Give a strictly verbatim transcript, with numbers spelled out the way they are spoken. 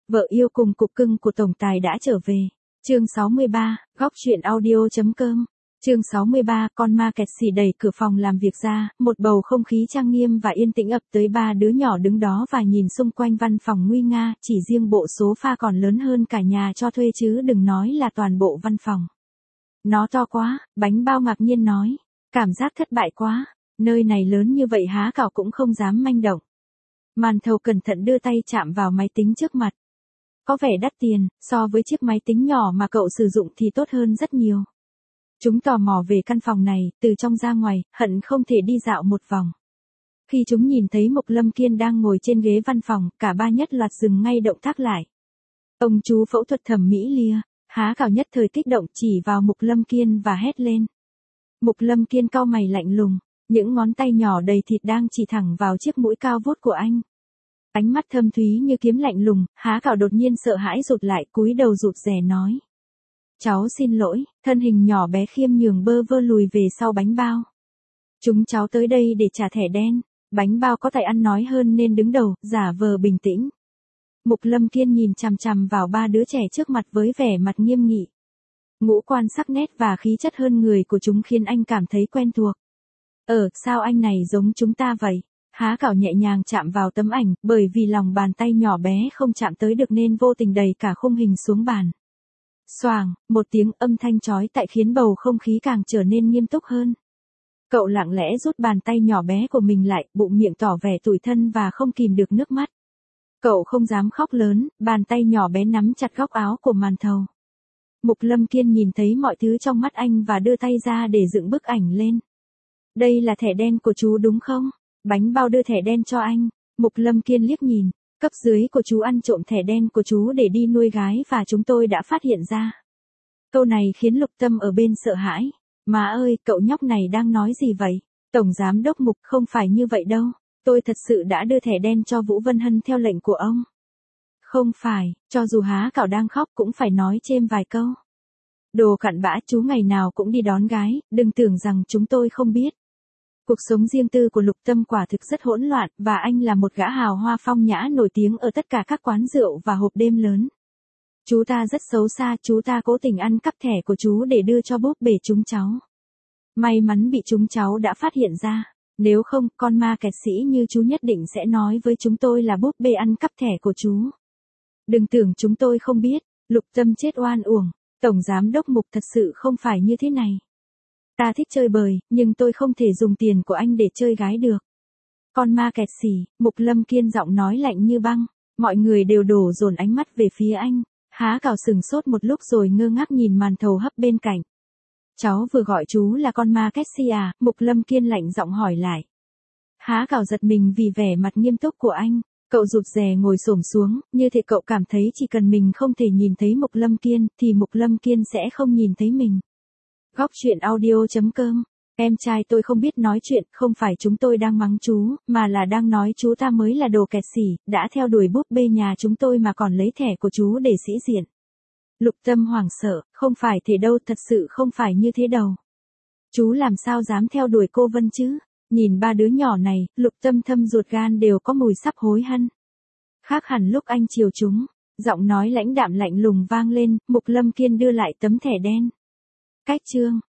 Vợ yêu cùng cục cưng của tổng tài đã trở về. Chương sáu mươi ba, góc truyện audio chấm com. Chương sáu mươi ba, con ma kẹt xì đẩy cửa phòng làm việc ra, một bầu không khí trang nghiêm và yên tĩnh ập tới. Ba đứa nhỏ đứng đó và nhìn xung quanh văn phòng nguy nga, chỉ riêng bộ sofa còn lớn hơn cả nhà cho thuê chứ đừng nói là toàn bộ văn phòng. Nó to quá, Bánh Bao ngạc nhiên nói. Cảm giác thất bại quá, nơi này lớn như vậy há cậu cũng không dám manh động. Màn thầu cẩn thận đưa tay chạm vào máy tính trước mặt. Có vẻ đắt tiền, so với chiếc máy tính nhỏ mà cậu sử dụng thì tốt hơn rất nhiều. Chúng tò mò về căn phòng này, từ trong ra ngoài, hận không thể đi dạo một vòng. Khi chúng nhìn thấy Mục Lâm Kiên đang ngồi trên ghế văn phòng, cả ba nhất loạt dừng ngay động tác lại. Ông chú phẫu thuật thẩm mỹ lia, há cảo nhất thời kích động chỉ vào Mục Lâm Kiên và hét lên. Mục Lâm Kiên cau mày lạnh lùng, những ngón tay nhỏ đầy thịt đang chỉ thẳng vào chiếc mũi cao vút của anh. Ánh mắt thâm thúy như kiếm lạnh lùng, há cảo đột nhiên sợ hãi rụt lại, cúi đầu rụt rè nói. Cháu xin lỗi, thân hình nhỏ bé khiêm nhường bơ vơ lùi về sau Bánh Bao. Chúng cháu tới đây để trả thẻ đen. Bánh Bao có tài ăn nói hơn nên đứng đầu, giả vờ bình tĩnh. Mục Lâm Kiên nhìn chằm chằm vào ba đứa trẻ trước mặt với vẻ mặt nghiêm nghị. Ngũ quan sắc nét và khí chất hơn người của chúng khiến anh cảm thấy quen thuộc. Ờ, sao anh này giống chúng ta vậy? Há cảo nhẹ nhàng chạm vào tấm ảnh, bởi vì lòng bàn tay nhỏ bé không chạm tới được nên vô tình đẩy cả khung hình xuống bàn. Xoàng, một tiếng âm thanh chói tai khiến bầu không khí càng trở nên nghiêm túc hơn. Cậu lặng lẽ rút bàn tay nhỏ bé của mình lại, bụng miệng tỏ vẻ tủi thân và không kìm được nước mắt. Cậu không dám khóc lớn, bàn tay nhỏ bé nắm chặt góc áo của màn thầu. Mục Lâm Kiên nhìn thấy mọi thứ trong mắt anh và đưa tay ra để dựng bức ảnh lên. Đây là thẻ đen của chú đúng không? Bánh Bao đưa thẻ đen cho anh. Mục Lâm Kiên liếc nhìn. Cấp dưới của chú ăn trộm thẻ đen của chú để đi nuôi gái và chúng tôi đã phát hiện ra. Câu này khiến Lục Tâm ở bên sợ hãi. Má ơi, cậu nhóc này đang nói gì vậy? Tổng giám đốc Mục, không phải như vậy đâu. Tôi thật sự đã đưa thẻ đen cho Vũ Vân Hân theo lệnh của ông. Không phải, cho dù há cảo đang khóc cũng phải nói chêm vài câu. Đồ cặn bã, chú ngày nào cũng đi đón gái, đừng tưởng rằng chúng tôi không biết. Cuộc sống riêng tư của Lục Tâm quả thực rất hỗn loạn, và anh là một gã hào hoa phong nhã nổi tiếng ở tất cả các quán rượu và hộp đêm lớn. Chú ta rất xấu xa, chú ta cố tình ăn cắp thẻ của chú để đưa cho búp bê chúng cháu. May mắn bị chúng cháu đã phát hiện ra, nếu không, con ma kẹt sĩ như chú nhất định sẽ nói với chúng tôi là búp bê ăn cắp thẻ của chú. Đừng tưởng chúng tôi không biết, Lục Tâm chết oan uổng, Tổng Giám đốc Mục thật sự không phải như thế này. Ta thích chơi bời, nhưng tôi không thể dùng tiền của anh để chơi gái được. Con ma kẹt xỉ, Mục Lâm Kiên giọng nói lạnh như băng, mọi người đều đổ dồn ánh mắt về phía anh. Há cảo sừng sốt một lúc rồi ngơ ngác nhìn màn thầu hấp bên cạnh. Cháu vừa gọi chú là con ma kẹt xỉ à? Mục Lâm Kiên lạnh giọng hỏi lại. Há cảo giật mình vì vẻ mặt nghiêm túc của anh. Cậu rụt rè ngồi xổm xuống, như thể cậu cảm thấy chỉ cần mình không thể nhìn thấy Mục Lâm Kiên, thì Mục Lâm Kiên sẽ không nhìn thấy mình. Góc truyện audio chấm com. Em trai tôi không biết nói chuyện, không phải chúng tôi đang mắng chú, mà là đang nói chú ta mới là đồ kẹt xỉ, đã theo đuổi búp bê nhà chúng tôi mà còn lấy thẻ của chú để sĩ diện. Lục Tâm hoảng sợ, không phải thế đâu, thật sự không phải như thế đâu. Chú làm sao dám theo đuổi cô Vân chứ? Nhìn ba đứa nhỏ này, Lục Tâm thâm ruột gan đều có mùi sắp hối hận. Khác hẳn lúc anh chiều chúng, giọng nói lãnh đạm lạnh lùng vang lên, Mục Lâm Kiên đưa lại tấm thẻ đen. Cách chương